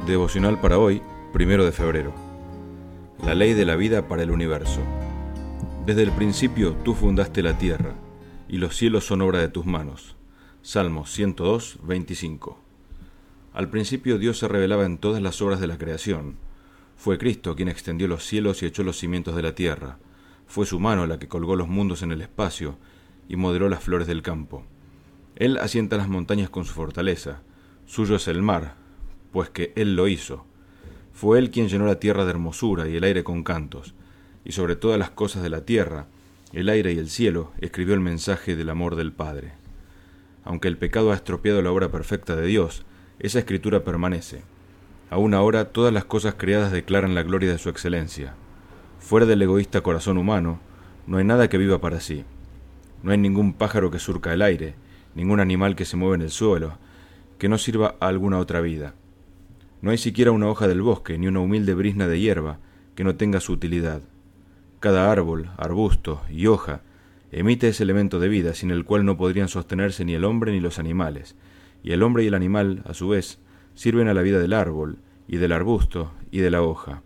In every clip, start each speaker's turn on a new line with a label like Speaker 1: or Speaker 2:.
Speaker 1: Devocional para hoy, 1 de febrero. La ley de la vida para el universo. Desde el principio tú fundaste la tierra, y los cielos son obra de tus manos. Salmos 102, 25. Al principio Dios se revelaba en todas las obras de la creación. Fue Cristo quien extendió los cielos y echó los cimientos de la tierra. Fue su mano la que colgó los mundos en el espacio y modeló las flores del campo. Él asienta las montañas con su fortaleza. Suyo es el mar, pues que Él lo hizo. Fue Él quien llenó la tierra de hermosura y el aire con cantos, y sobre todas las cosas de la tierra, el aire y el cielo, escribió el mensaje del amor del Padre. Aunque el pecado ha estropeado la obra perfecta de Dios, esa escritura permanece. Aún ahora todas las cosas creadas declaran la gloria de su excelencia. Fuera del egoísta corazón humano, no hay nada que viva para sí. No hay ningún pájaro que surca el aire, ningún animal que se mueva en el suelo, que no sirva a alguna otra vida. No hay siquiera una hoja del bosque, ni una humilde brizna de hierba, que no tenga su utilidad. Cada árbol, arbusto y hoja emite ese elemento de vida, sin el cual no podrían sostenerse ni el hombre ni los animales, y el hombre y el animal, a su vez, sirven a la vida del árbol, y del arbusto, y de la hoja.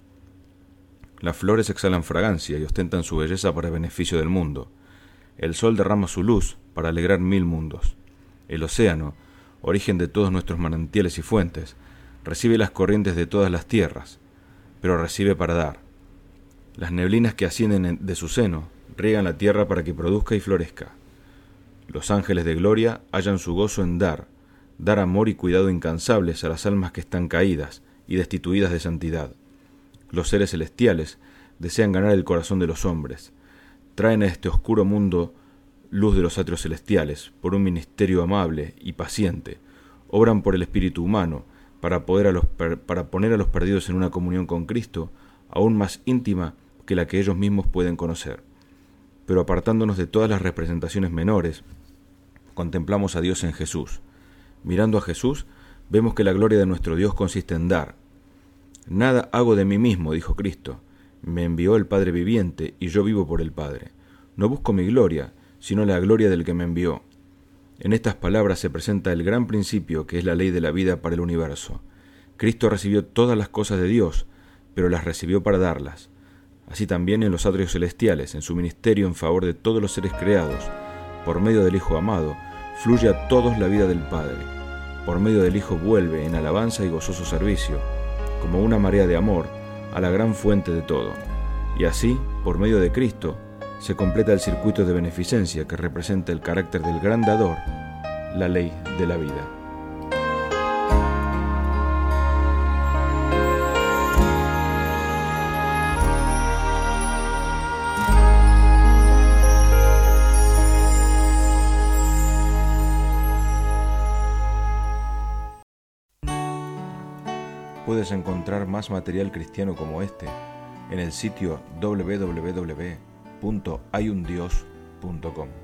Speaker 1: Las flores exhalan fragancia y ostentan su belleza para beneficio del mundo. El sol derrama su luz para alegrar 1000 mundos. El océano, origen de todos nuestros manantiales y fuentes, recibe las corrientes de todas las tierras, pero recibe para dar. Las neblinas que ascienden de su seno riegan la tierra para que produzca y florezca. Los ángeles de gloria hallan su gozo en dar amor y cuidado incansables a las almas que están caídas y destituidas de santidad. Los seres celestiales desean ganar el corazón de los hombres. Traen a este oscuro mundo luz de los atrios celestiales por un ministerio amable y paciente. Obran por el espíritu humano para poner a los perdidos en una comunión con Cristo aún más íntima que la que ellos mismos pueden conocer. Pero apartándonos de todas las representaciones menores, contemplamos a Dios en Jesús. Mirando a Jesús, vemos que la gloria de nuestro Dios consiste en dar. Nada hago de mí mismo, dijo Cristo. Me envió el Padre viviente y yo vivo por el Padre. No busco mi gloria, sino la gloria del que me envió. En estas palabras se presenta el gran principio que es la ley de la vida para el universo. Cristo recibió todas las cosas de Dios, pero las recibió para darlas. Así también en los atrios celestiales, en su ministerio en favor de todos los seres creados, por medio del Hijo amado, fluye a todos la vida del Padre. Por medio del Hijo vuelve en alabanza y gozoso servicio, como una marea de amor, a la gran fuente de todo. Y así, por medio de Cristo, se completa el circuito de beneficencia que representa el carácter del gran dador, la ley de la vida. Puedes encontrar más material cristiano como este en el sitio www.hayundios.com.